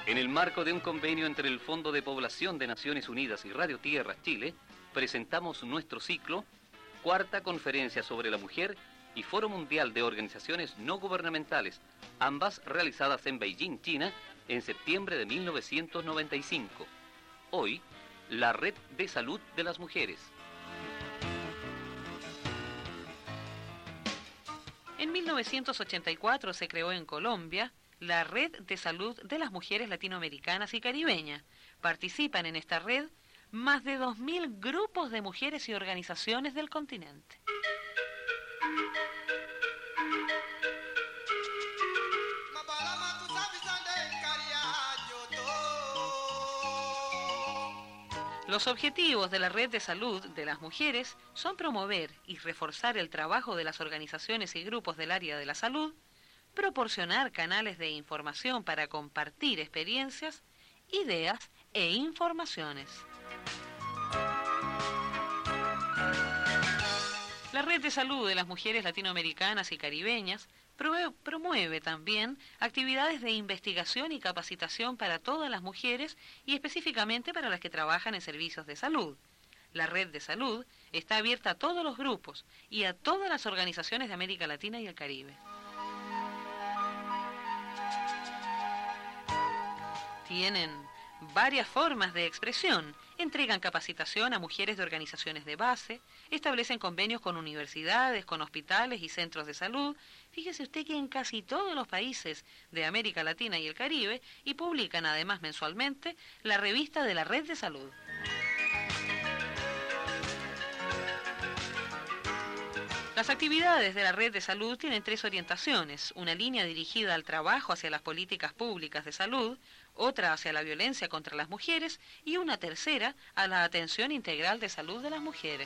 En el marco de un convenio entre el Fondo de Población de Naciones Unidas y Radio Tierra Chile, presentamos nuestro ciclo Cuarta Conferencia sobre la Mujer y Foro Mundial de Organizaciones No Gubernamentales, ambas realizadas en Beijing, China, en septiembre de 1995. Hoy, la Red de Salud de las Mujeres. En 1984 se creó en Colombia la Red de Salud de las Mujeres Latinoamericanas y Caribeñas. Participan en esta red más de 2.000 grupos de mujeres y organizaciones del continente. Los objetivos de la Red de Salud de las Mujeres son promover y reforzar el trabajo de las organizaciones y grupos del área de la salud, proporcionar canales de información para compartir experiencias, ideas e informaciones. La Red de Salud de las Mujeres Latinoamericanas y Caribeñas promueve también actividades de investigación y capacitación para todas las mujeres y específicamente para las que trabajan en servicios de salud. La Red de Salud está abierta a todos los grupos y a todas las organizaciones de América Latina y el Caribe. Tienen varias formas de expresión. Entregan capacitación a mujeres de organizaciones de base, establecen convenios con universidades, con hospitales y centros de salud. Fíjese usted que en casi todos los países de América Latina y el Caribe, y publican además mensualmente la revista de la Red de Salud. Las actividades de la Red de Salud tienen tres orientaciones: una línea dirigida al trabajo hacia las políticas públicas de salud, otra hacia la violencia contra las mujeres y una tercera a la atención integral de salud de las mujeres.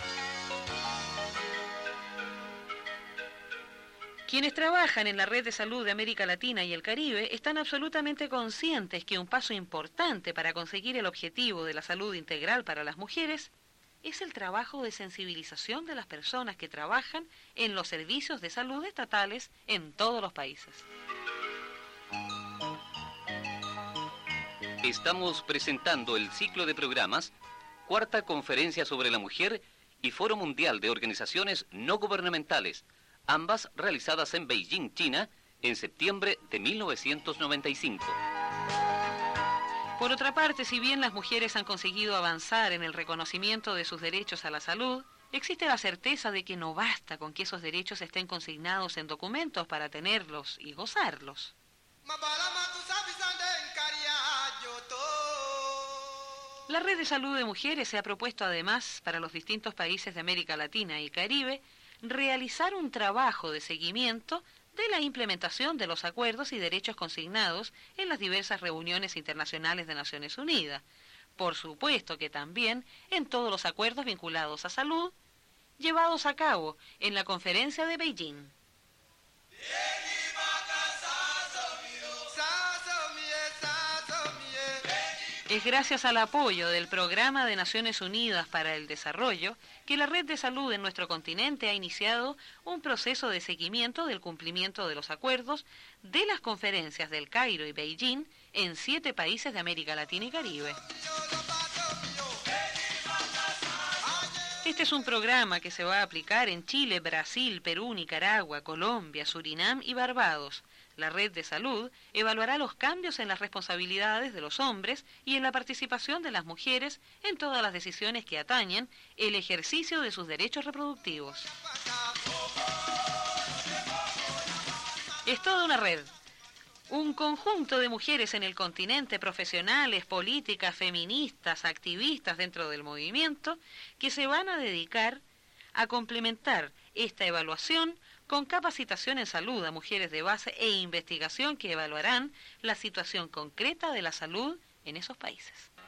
Quienes trabajan en la Red de Salud de América Latina y el Caribe están absolutamente conscientes que un paso importante para conseguir el objetivo de la salud integral para las mujeres es el trabajo de sensibilización de las personas que trabajan en los servicios de salud estatales en todos los países. Estamos presentando el ciclo de programas Cuarta Conferencia sobre la Mujer y Foro Mundial de Organizaciones No Gubernamentales, ambas realizadas en Beijing, China, en septiembre de 1995. Por otra parte, si bien las mujeres han conseguido avanzar en el reconocimiento de sus derechos a la salud, existe la certeza de que no basta con que esos derechos estén consignados en documentos para tenerlos y gozarlos. La Red de Salud de Mujeres se ha propuesto además, para los distintos países de América Latina y Caribe, realizar un trabajo de seguimiento de la implementación de los acuerdos y derechos consignados en las diversas reuniones internacionales de Naciones Unidas. Por supuesto que también en todos los acuerdos vinculados a salud, llevados a cabo en la conferencia de Beijing. Es gracias al apoyo del Programa de Naciones Unidas para el Desarrollo que la Red de Salud en nuestro continente ha iniciado un proceso de seguimiento del cumplimiento de los acuerdos de las conferencias del Cairo y Beijing en 7 países de América Latina y Caribe. Este es un programa que se va a aplicar en Chile, Brasil, Perú, Nicaragua, Colombia, Surinam y Barbados. La Red de Salud evaluará los cambios en las responsabilidades de los hombres y en la participación de las mujeres en todas las decisiones que atañen el ejercicio de sus derechos reproductivos. Es toda una red, un conjunto de mujeres en el continente, profesionales, políticas, feministas, activistas dentro del movimiento, que se van a dedicar a complementar esta evaluación con capacitación en salud a mujeres de base e investigación que evaluarán la situación concreta de la salud en esos países.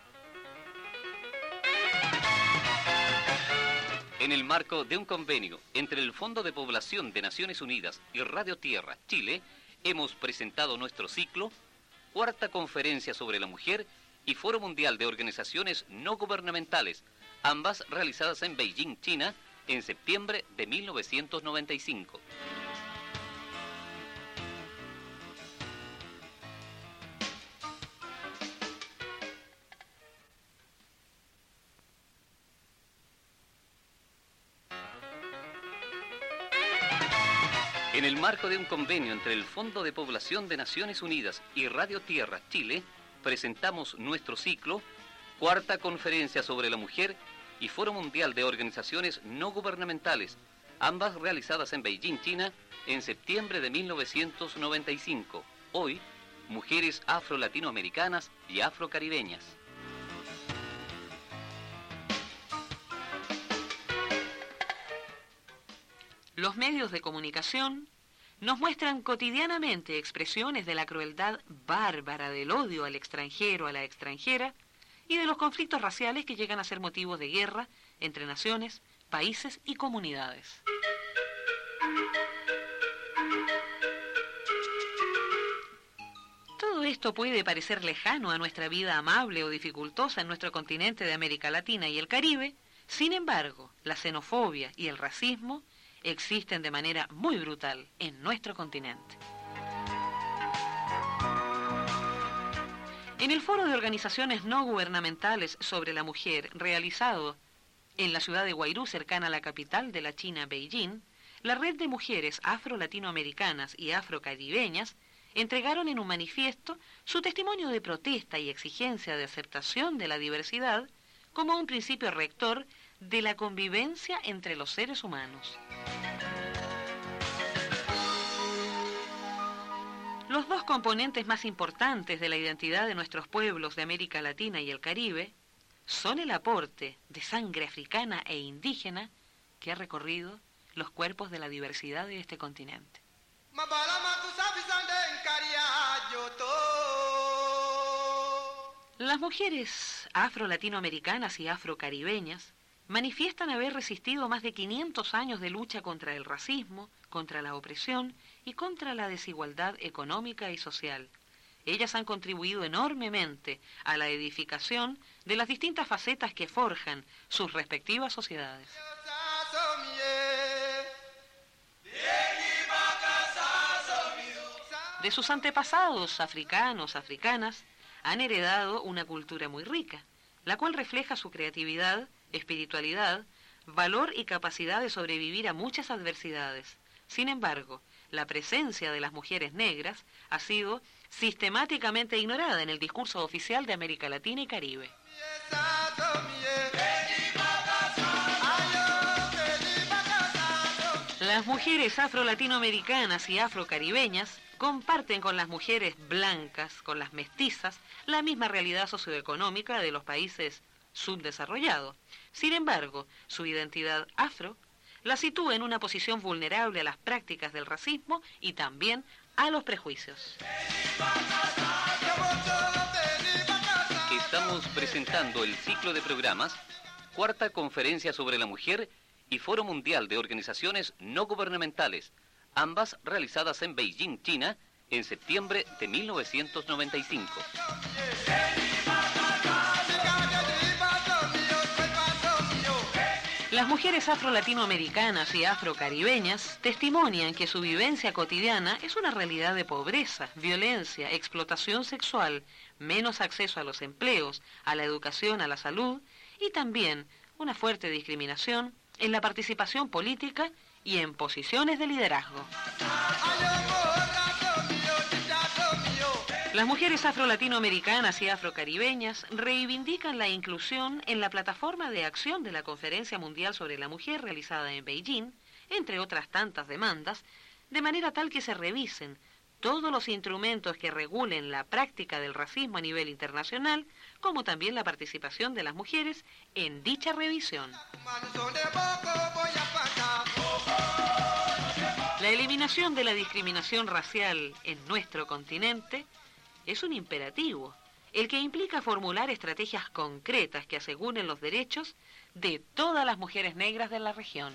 En el marco de un convenio entre el Fondo de Población de Naciones Unidas y Radio Tierra Chile, hemos presentado nuestro ciclo Cuarta Conferencia sobre la Mujer y Foro Mundial de Organizaciones No Gubernamentales, ambas realizadas en Beijing, China, en septiembre de 1995. En el marco de un convenio entre el Fondo de Población de Naciones Unidas y Radio Tierra Chile, presentamos nuestro ciclo, Cuarta Conferencia sobre la Mujer y Foro Mundial de Organizaciones No Gubernamentales, ambas realizadas en Beijing, China, en septiembre de 1995. Hoy, mujeres afro-latinoamericanas y afrocaribeñas. Los medios de comunicación nos muestran cotidianamente expresiones de la crueldad bárbara del odio al extranjero, a la extranjera, y de los conflictos raciales que llegan a ser motivos de guerra entre naciones, países y comunidades. Todo esto puede parecer lejano a nuestra vida amable o dificultosa en nuestro continente de América Latina y el Caribe. Sin embargo, la xenofobia y el racismo existen de manera muy brutal en nuestro continente. En el Foro de Organizaciones No Gubernamentales sobre la Mujer, realizado en la ciudad de Huairú, cercana a la capital de la China, Beijing, la red de mujeres afro-latinoamericanas y afrocaribeñas entregaron en un manifiesto su testimonio de protesta y exigencia de aceptación de la diversidad como un principio rector de la convivencia entre los seres humanos. Los dos componentes más importantes de la identidad de nuestros pueblos de América Latina y el Caribe son el aporte de sangre africana e indígena que ha recorrido los cuerpos de la diversidad de este continente. Las mujeres afro-latinoamericanas y afrocaribeñas manifiestan haber resistido más de 500 años de lucha contra el racismo, contra la opresión y contra la desigualdad económica y social. Ellas han contribuido enormemente a la edificación de las distintas facetas que forjan sus respectivas sociedades. De sus antepasados africanos, africanas, han heredado una cultura muy rica, la cual refleja su creatividad, espiritualidad, valor y capacidad de sobrevivir a muchas adversidades. Sin embargo, la presencia de las mujeres negras ha sido sistemáticamente ignorada en el discurso oficial de América Latina y Caribe. Las mujeres afro-latinoamericanas y afrocaribeñas comparten con las mujeres blancas, con las mestizas, la misma realidad socioeconómica de los países subdesarrollados. Sin embargo, su identidad afro la sitúa en una posición vulnerable a las prácticas del racismo y también a los prejuicios. Estamos presentando el ciclo de programas Cuarta Conferencia sobre la Mujer y Foro Mundial de Organizaciones No Gubernamentales, ambas realizadas en Beijing, China, en septiembre de 1995. Las mujeres afro-latinoamericanas y afrocaribeñas testimonian que su vivencia cotidiana es una realidad de pobreza, violencia, explotación sexual, menos acceso a los empleos, a la educación, a la salud y también una fuerte discriminación en la participación política y en posiciones de liderazgo. Las mujeres afro-latinoamericanas y afrocaribeñas reivindican la inclusión en la plataforma de acción de la Conferencia Mundial sobre la Mujer realizada en Beijing, entre otras tantas demandas, de manera tal que se revisen todos los instrumentos que regulen la práctica del racismo a nivel internacional, como también la participación de las mujeres en dicha revisión. La eliminación de la discriminación racial en nuestro continente es un imperativo, el que implica formular estrategias concretas que aseguren los derechos de todas las mujeres negras de la región.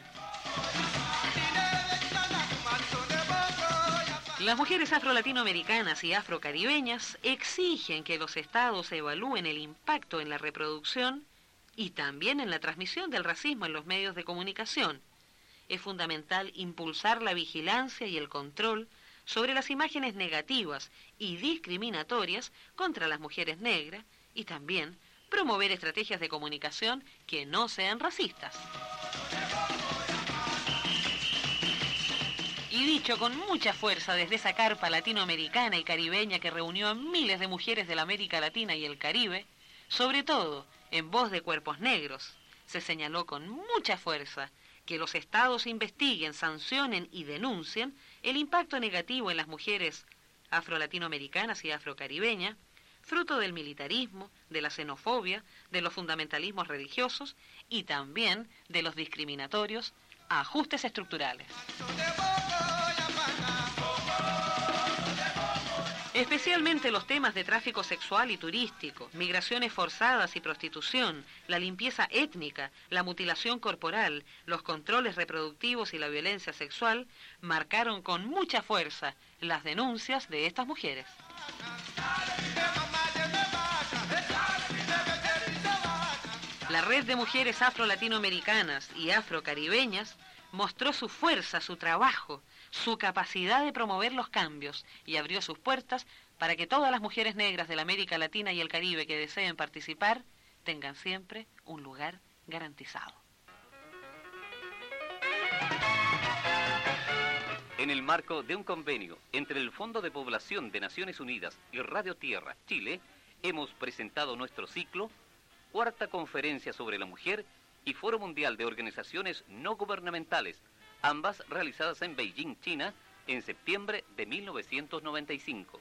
Las mujeres afro-latinoamericanas y afrocaribeñas exigen que los estados evalúen el impacto en la reproducción y también en la transmisión del racismo en los medios de comunicación. Es fundamental impulsar la vigilancia y el control sobre las imágenes negativas y discriminatorias contra las mujeres negras y también promover estrategias de comunicación que no sean racistas. y dicho con mucha fuerza desde esa carpa latinoamericana y caribeña que reunió a miles de mujeres de la América Latina y el Caribe, sobre todo en voz de cuerpos negros, se señaló con mucha fuerza que los estados investiguen, sancionen y denuncien el impacto negativo en las mujeres afro-latinoamericanas y afrocaribeñas, fruto del militarismo, de la xenofobia, de los fundamentalismos religiosos y también de los discriminatorios ajustes estructurales. Especialmente los temas de tráfico sexual y turístico, migraciones forzadas y prostitución, la limpieza étnica, la mutilación corporal, los controles reproductivos y la violencia sexual marcaron con mucha fuerza las denuncias de estas mujeres. La Red de Mujeres Afro-Latinoamericanas y Afro-Caribeñas mostró su fuerza, su trabajo, su capacidad de promover los cambios y abrió sus puertas para que todas las mujeres negras de la América Latina y el Caribe que deseen participar tengan siempre un lugar garantizado. En el marco de un convenio entre el Fondo de Población de Naciones Unidas y Radio Tierra Chile, hemos presentado nuestro ciclo Cuarta Conferencia sobre la Mujer y Foro Mundial de Organizaciones No Gubernamentales, ambas realizadas en Beijing, China, en septiembre de 1995.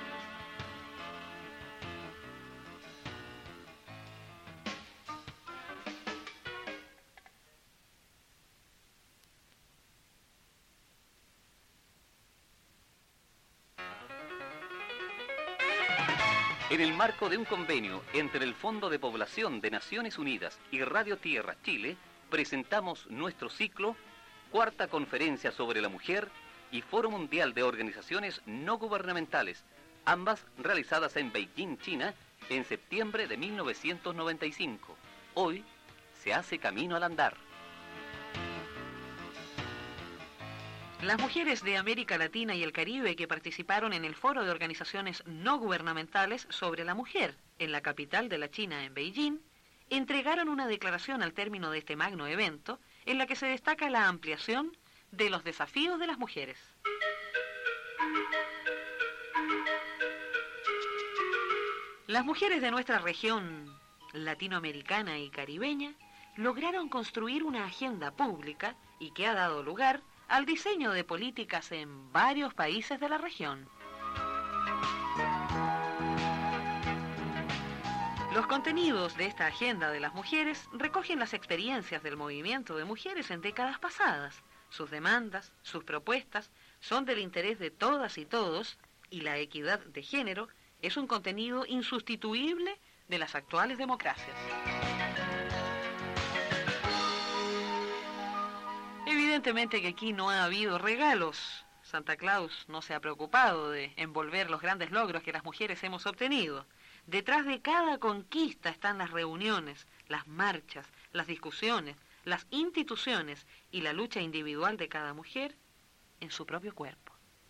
En el marco de un convenio entre el Fondo de Población de Naciones Unidas y Radio Tierra Chile, presentamos nuestro ciclo Cuarta Conferencia sobre la Mujer y Foro Mundial de Organizaciones No Gubernamentales, ambas realizadas en Beijing, China, en septiembre de 1995. Hoy se hace camino al andar. Las mujeres de América Latina y el Caribe que participaron en el Foro de Organizaciones No Gubernamentales sobre la Mujer en la capital de la China, en Beijing, entregaron una declaración al término de este magno evento en la que se destaca la ampliación de los desafíos de las mujeres. Las mujeres de nuestra región latinoamericana y caribeña lograron construir una agenda pública y que ha dado lugar al diseño de políticas en varios países de la región. Los contenidos de esta agenda de las mujeres recogen las experiencias del movimiento de mujeres en décadas pasadas. Sus demandas, sus propuestas son del interés de todas y todos, y la equidad de género es un contenido insustituible de las actuales democracias. Evidentemente que aquí no ha habido regalos. Santa Claus no se ha preocupado de envolver los grandes logros que las mujeres hemos obtenido. Detrás de cada conquista están las reuniones, las marchas, las discusiones, las instituciones y la lucha individual de cada mujer en su propio cuerpo.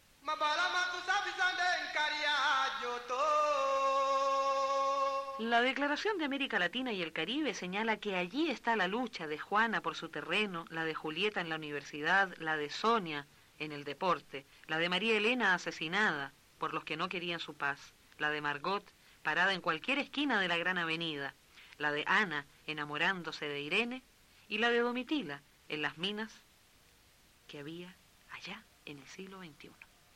La Declaración de América Latina y el Caribe señala que allí está la lucha de Juana por su terreno, la de Julieta en la universidad, la de Sonia en el deporte, la de María Elena asesinada por los que no querían su paz, la de Margot parada en cualquier esquina de la gran avenida, la de Ana enamorándose de Irene y la de Domitila en las minas que había allá en el siglo XXI.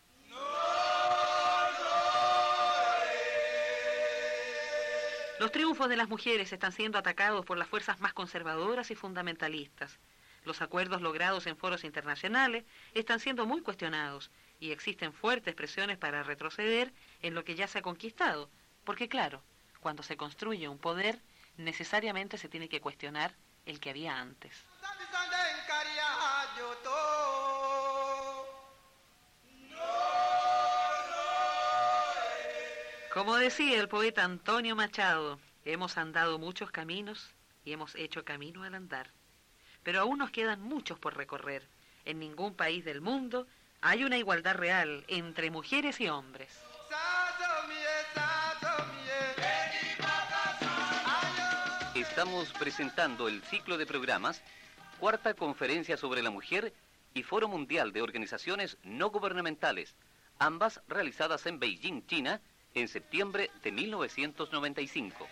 Los triunfos de las mujeres están siendo atacados por las fuerzas más conservadoras y fundamentalistas. Los acuerdos logrados en foros internacionales están siendo muy cuestionados y existen fuertes presiones para retroceder en lo que ya se ha conquistado, porque claro, cuando se construye un poder, necesariamente se tiene que cuestionar el que había antes. Como decía el poeta Antonio Machado, hemos andado muchos caminos y hemos hecho camino al andar. Pero aún nos quedan muchos por recorrer. En ningún país del mundo hay una igualdad real entre mujeres y hombres. Estamos presentando el ciclo de programas Cuarta Conferencia sobre la Mujer y Foro Mundial de Organizaciones No Gubernamentales, ambas realizadas en Beijing, China, en septiembre de 1995.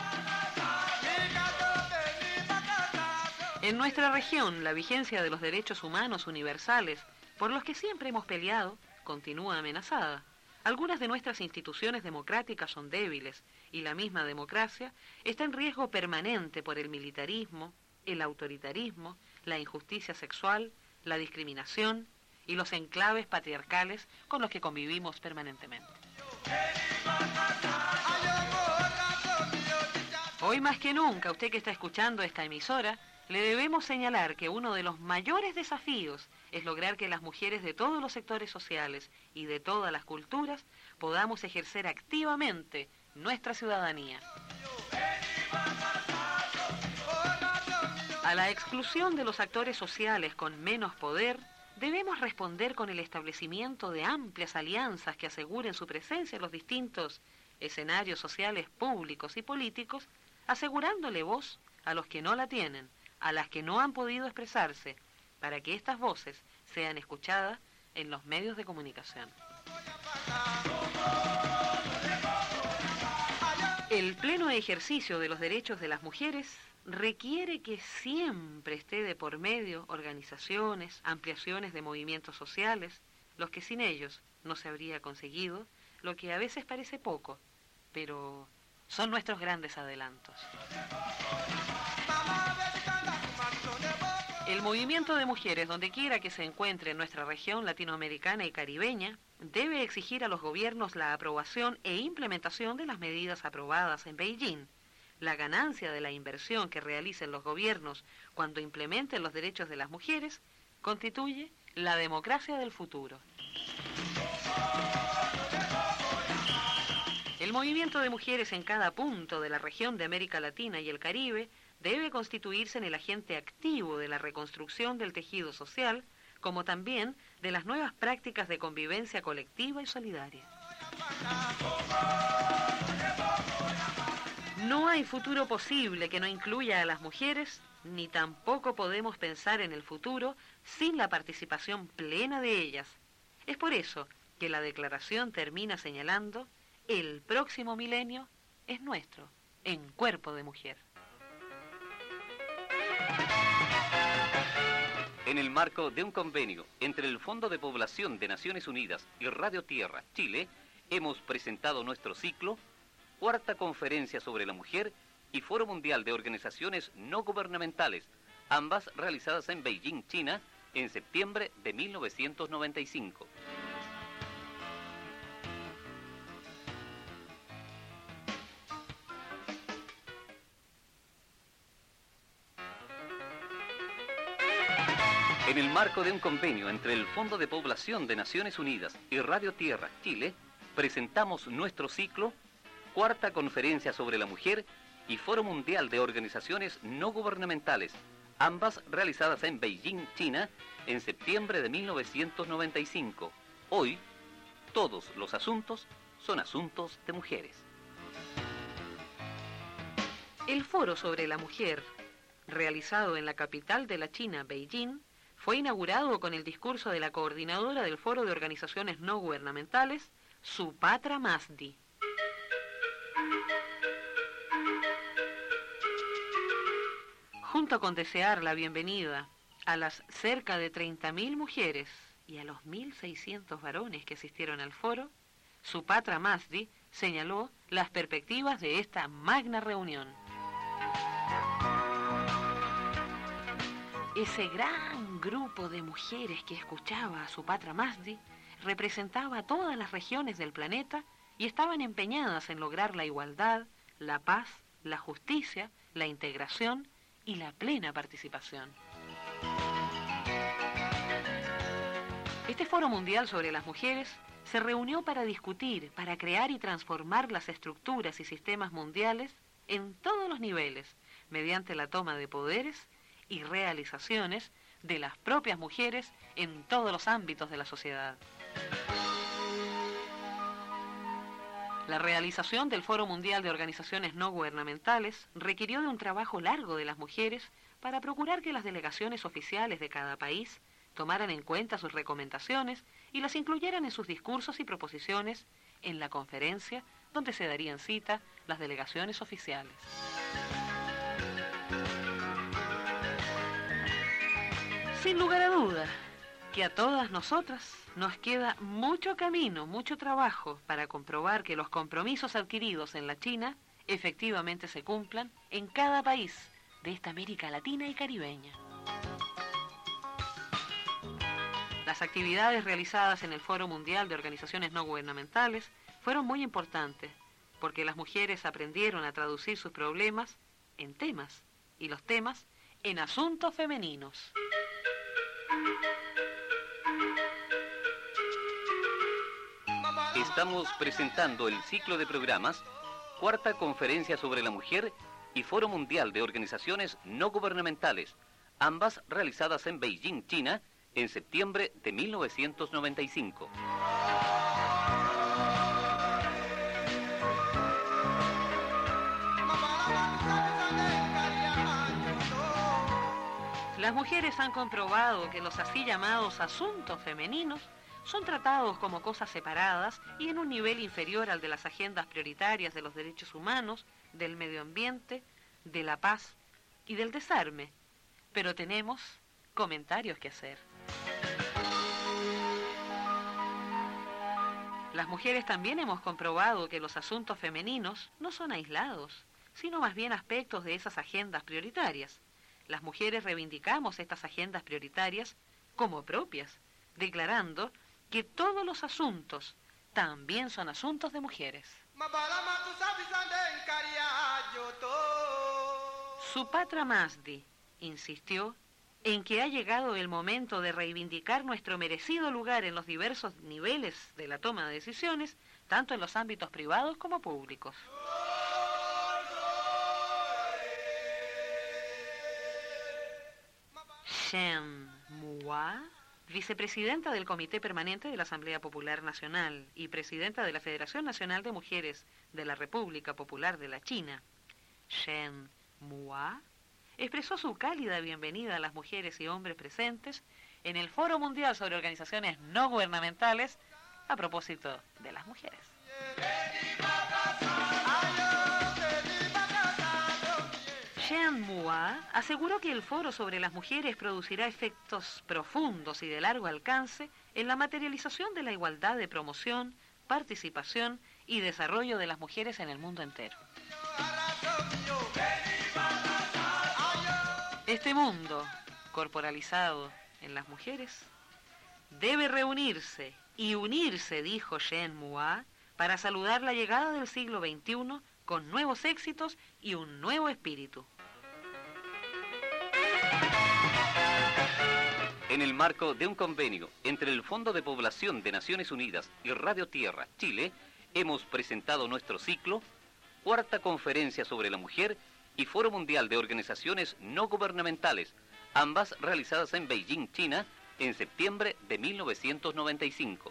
En nuestra región, la vigencia de los derechos humanos universales, por los que siempre hemos peleado, continúa amenazada. Algunas de nuestras instituciones democráticas son débiles y la misma democracia está en riesgo permanente por el militarismo, el autoritarismo, la injusticia sexual, la discriminación y los enclaves patriarcales con los que convivimos permanentemente. Hoy más que nunca, usted que está escuchando esta emisora, le debemos señalar que uno de los mayores desafíos es lograr que las mujeres de todos los sectores sociales y de todas las culturas podamos ejercer activamente nuestra ciudadanía. A la exclusión de los actores sociales con menos poder, debemos responder con el establecimiento de amplias alianzas que aseguren su presencia en los distintos escenarios sociales públicos y políticos, asegurándole voz a los que no la tienen, a las que no han podido expresarse, para que estas voces sean escuchadas en los medios de comunicación. El pleno ejercicio de los derechos de las mujeres requiere que siempre esté de por medio organizaciones, ampliaciones de movimientos sociales, los que sin ellos no se habría conseguido, lo que a veces parece poco, pero son nuestros grandes adelantos. El movimiento de mujeres, donde quiera que se encuentre en nuestra región latinoamericana y caribeña, debe exigir a los gobiernos la aprobación e implementación de las medidas aprobadas en Beijing. La ganancia de la inversión que realicen los gobiernos cuando implementen los derechos de las mujeres constituye la democracia del futuro. El movimiento de mujeres en cada punto de la región de América Latina y el Caribe debe constituirse en el agente activo de la reconstrucción del tejido social, como también de las nuevas prácticas de convivencia colectiva y solidaria. No hay futuro posible que no incluya a las mujeres, ni tampoco podemos pensar en el futuro sin la participación plena de ellas. Es por eso que la declaración termina señalando: el próximo milenio es nuestro, en cuerpo de mujer. En el marco de un convenio entre el Fondo de Población de Naciones Unidas y Radio Tierra, Chile, hemos presentado nuestro ciclo Cuarta Conferencia sobre la Mujer y Foro Mundial de Organizaciones No Gubernamentales, ambas realizadas en Beijing, China, en septiembre de 1995. En el marco de un convenio entre el Fondo de Población de Naciones Unidas y Radio Tierra, Chile, presentamos nuestro ciclo Cuarta Conferencia sobre la Mujer y Foro Mundial de Organizaciones No Gubernamentales, ambas realizadas en Beijing, China, en septiembre de 1995. Hoy, todos los asuntos son asuntos de mujeres. El Foro sobre la Mujer, realizado en la capital de la China, Beijing, fue inaugurado con el discurso de la coordinadora del Foro de Organizaciones No Gubernamentales, Supatra Masdi. Junto con desear la bienvenida a las cerca de 30.000 mujeres y a los 1.600 varones que asistieron al foro, Supatra Masdi señaló las perspectivas de esta magna reunión. Ese gran grupo de mujeres que escuchaba a Supatra Masdi representaba a todas las regiones del planeta y estaban empeñadas en lograr la igualdad, la paz, la justicia, la integración y la plena participación. Este Foro Mundial sobre las Mujeres se reunió para discutir, para crear y transformar las estructuras y sistemas mundiales en todos los niveles, mediante la toma de poderes y realizaciones de las propias mujeres en todos los ámbitos de la sociedad. La realización del Foro Mundial de Organizaciones No Gubernamentales requirió de un trabajo largo de las mujeres para procurar que las delegaciones oficiales de cada país tomaran en cuenta sus recomendaciones y las incluyeran en sus discursos y proposiciones en la conferencia donde se darían cita las delegaciones oficiales. Sin lugar a duda, que a todas nosotras nos queda mucho camino, mucho trabajo para comprobar que los compromisos adquiridos en la China efectivamente se cumplan en cada país de esta América Latina y caribeña. Las actividades realizadas en el Foro Mundial de Organizaciones No Gubernamentales fueron muy importantes, porque las mujeres aprendieron a traducir sus problemas en temas, y los temas en asuntos femeninos. Estamos presentando el ciclo de programas Cuarta Conferencia sobre la Mujer y Foro Mundial de Organizaciones No Gubernamentales, ambas realizadas en Beijing, China, en septiembre de 1995. Las mujeres han comprobado que los así llamados asuntos femeninos son tratados como cosas separadas y en un nivel inferior al de las agendas prioritarias de los derechos humanos, del medio ambiente, de la paz y del desarme. Pero tenemos comentarios que hacer. Las mujeres también hemos comprobado que los asuntos femeninos no son aislados, sino más bien aspectos de esas agendas prioritarias. Las mujeres reivindicamos estas agendas prioritarias como propias, declarando que todos los asuntos también son asuntos de mujeres. Supatra Masdi insistió en que ha llegado el momento de reivindicar nuestro merecido lugar en los diversos niveles de la toma de decisiones, tanto en los ámbitos privados como públicos. Shen Mua, vicepresidenta del Comité Permanente de la Asamblea Popular Nacional y presidenta de la Federación Nacional de Mujeres de la República Popular de la China, Shen Mua, expresó su cálida bienvenida a las mujeres y hombres presentes en el Foro Mundial sobre Organizaciones No Gubernamentales a propósito de las mujeres. Shen Mua aseguró que el foro sobre las mujeres producirá efectos profundos y de largo alcance en la materialización de la igualdad de promoción, participación y desarrollo de las mujeres en el mundo entero. Este mundo, corporalizado en las mujeres, debe reunirse y unirse, dijo Shen Mua, para saludar la llegada del siglo XXI con nuevos éxitos y un nuevo espíritu. En el marco de un convenio entre el Fondo de Población de Naciones Unidas y Radio Tierra, Chile, hemos presentado nuestro ciclo Cuarta Conferencia sobre la Mujer y Foro Mundial de Organizaciones No Gubernamentales, ambas realizadas en Beijing, China, en septiembre de 1995.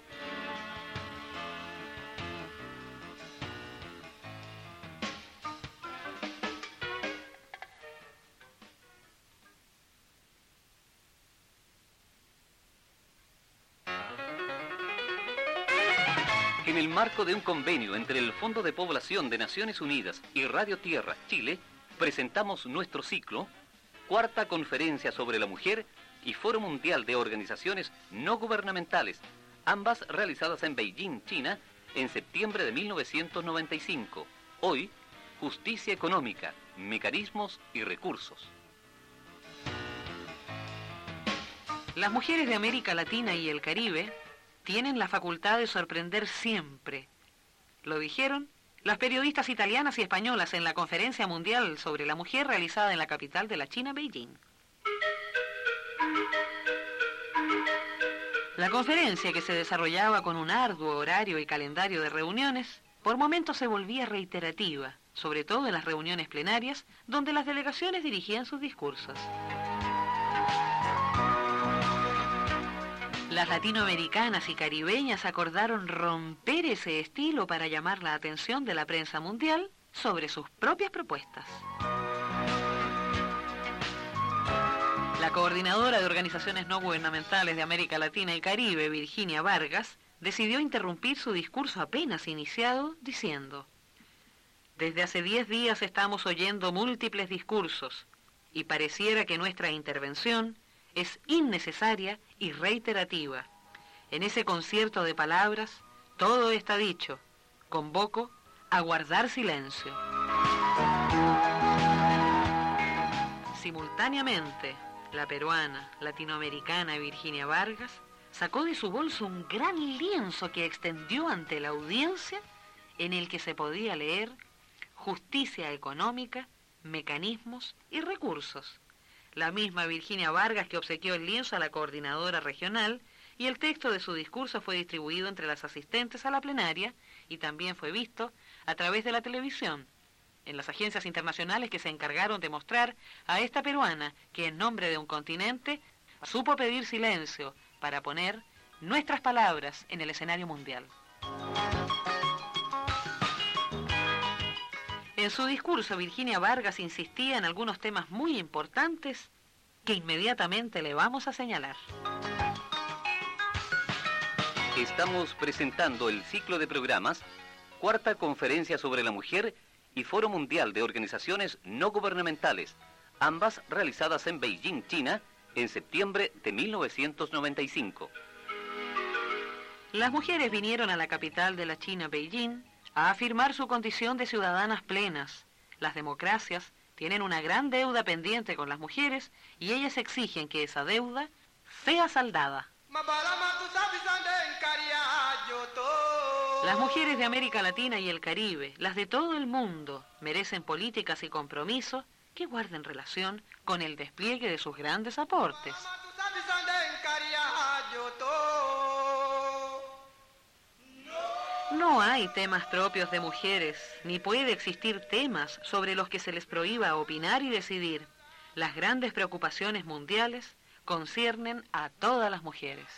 En el marco de un convenio entre el Fondo de Población de Naciones Unidas y Radio Tierra, Chile, presentamos nuestro ciclo Cuarta Conferencia sobre la Mujer y Foro Mundial de Organizaciones No Gubernamentales, ambas realizadas en Beijing, China, en septiembre de 1995. Hoy, justicia económica, mecanismos y recursos. Las mujeres de América Latina y el Caribe tienen la facultad de sorprender siempre. Lo dijeron las periodistas italianas y españolas en la Conferencia Mundial sobre la Mujer realizada en la capital de la China, Beijing. La conferencia, que se desarrollaba con un arduo horario y calendario de reuniones, por momentos se volvía reiterativa, sobre todo en las reuniones plenarias, donde las delegaciones dirigían sus discursos. Las latinoamericanas y caribeñas acordaron romper ese estilo para llamar la atención de la prensa mundial sobre sus propias propuestas. La coordinadora de organizaciones no gubernamentales de América Latina y Caribe, Virginia Vargas, decidió interrumpir su discurso apenas iniciado diciendo: desde hace 10 días estamos oyendo múltiples discursos y pareciera que nuestra intervención es innecesaria y reiterativa. En ese concierto de palabras, todo está dicho. Convoco a guardar silencio. Simultáneamente, la peruana, latinoamericana Virginia Vargas sacó de su bolso un gran lienzo que extendió ante la audiencia en el que se podía leer: justicia económica, mecanismos y recursos. La misma Virginia Vargas que obsequió el lienzo a la coordinadora regional, y el texto de su discurso fue distribuido entre las asistentes a la plenaria y también fue visto a través de la televisión, en las agencias internacionales que se encargaron de mostrar a esta peruana que en nombre de un continente supo pedir silencio para poner nuestras palabras en el escenario mundial. En su discurso, Virginia Vargas insistía en algunos temas muy importantes que inmediatamente le vamos a señalar. Estamos presentando el ciclo de programas Cuarta Conferencia sobre la Mujer y Foro Mundial de Organizaciones No Gubernamentales, ambas realizadas en Beijing, China, en septiembre de 1995. Las mujeres vinieron a la capital de la China, Beijing, a afirmar su condición de ciudadanas plenas. Las democracias tienen una gran deuda pendiente con las mujeres y ellas exigen que esa deuda sea saldada. Las mujeres de América Latina y el Caribe, las de todo el mundo, merecen políticas y compromisos que guarden relación con el despliegue de sus grandes aportes. No hay temas propios de mujeres, ni puede existir temas sobre los que se les prohíba opinar y decidir. Las grandes preocupaciones mundiales conciernen a todas las mujeres.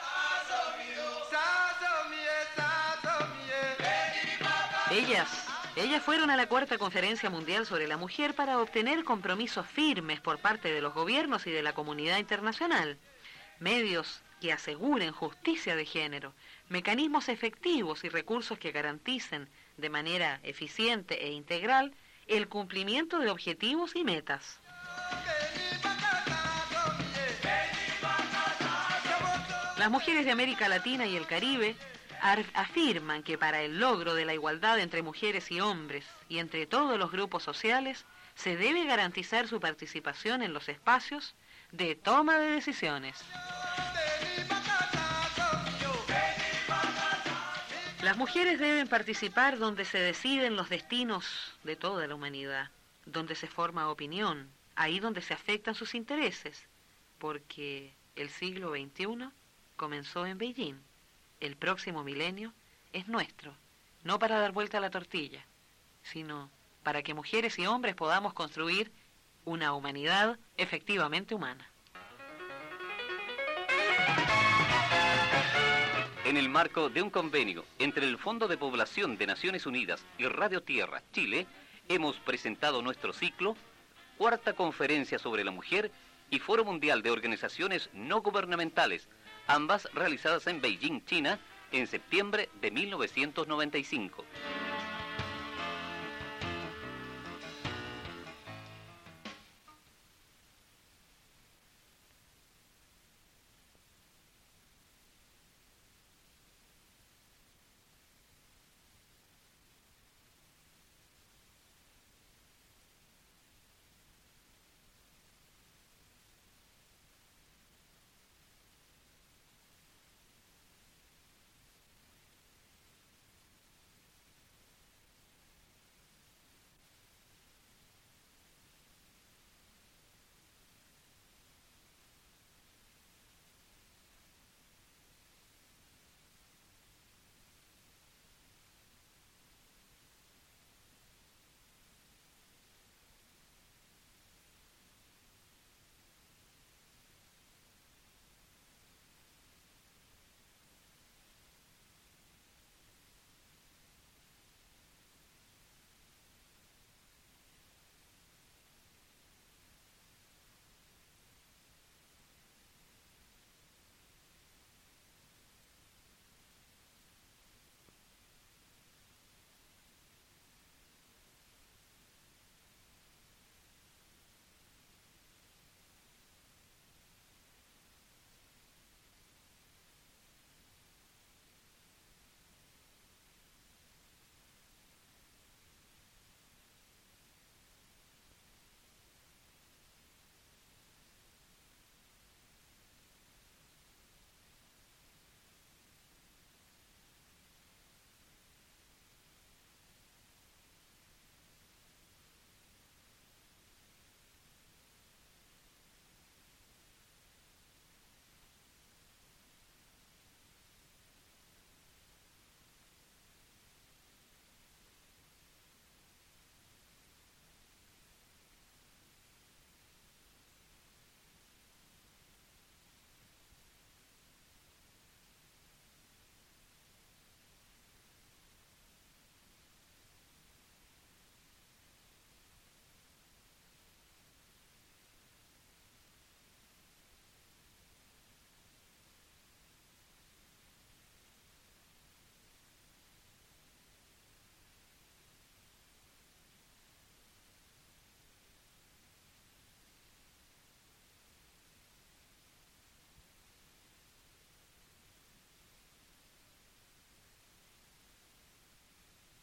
Ellas fueron a la Cuarta Conferencia Mundial sobre la Mujer para obtener compromisos firmes por parte de los gobiernos y de la comunidad internacional, medios que aseguren justicia de género, mecanismos efectivos y recursos que garanticen de manera eficiente e integral el cumplimiento de objetivos y metas. Las mujeres de América Latina y el Caribe afirman que para el logro de la igualdad entre mujeres y hombres y entre todos los grupos sociales se debe garantizar su participación en los espacios de toma de decisiones. Las mujeres deben participar donde se deciden los destinos de toda la humanidad, donde se forma opinión, ahí donde se afectan sus intereses, porque el siglo XXI comenzó en Beijing. El próximo milenio es nuestro, no para dar vuelta a la tortilla, sino para que mujeres y hombres podamos construir una humanidad efectivamente humana. En el marco de un convenio entre el Fondo de Población de Naciones Unidas y Radio Tierra, Chile, hemos presentado nuestro ciclo Cuarta Conferencia sobre la Mujer y Foro Mundial de Organizaciones No Gubernamentales, ambas realizadas en Beijing, China, en septiembre de 1995.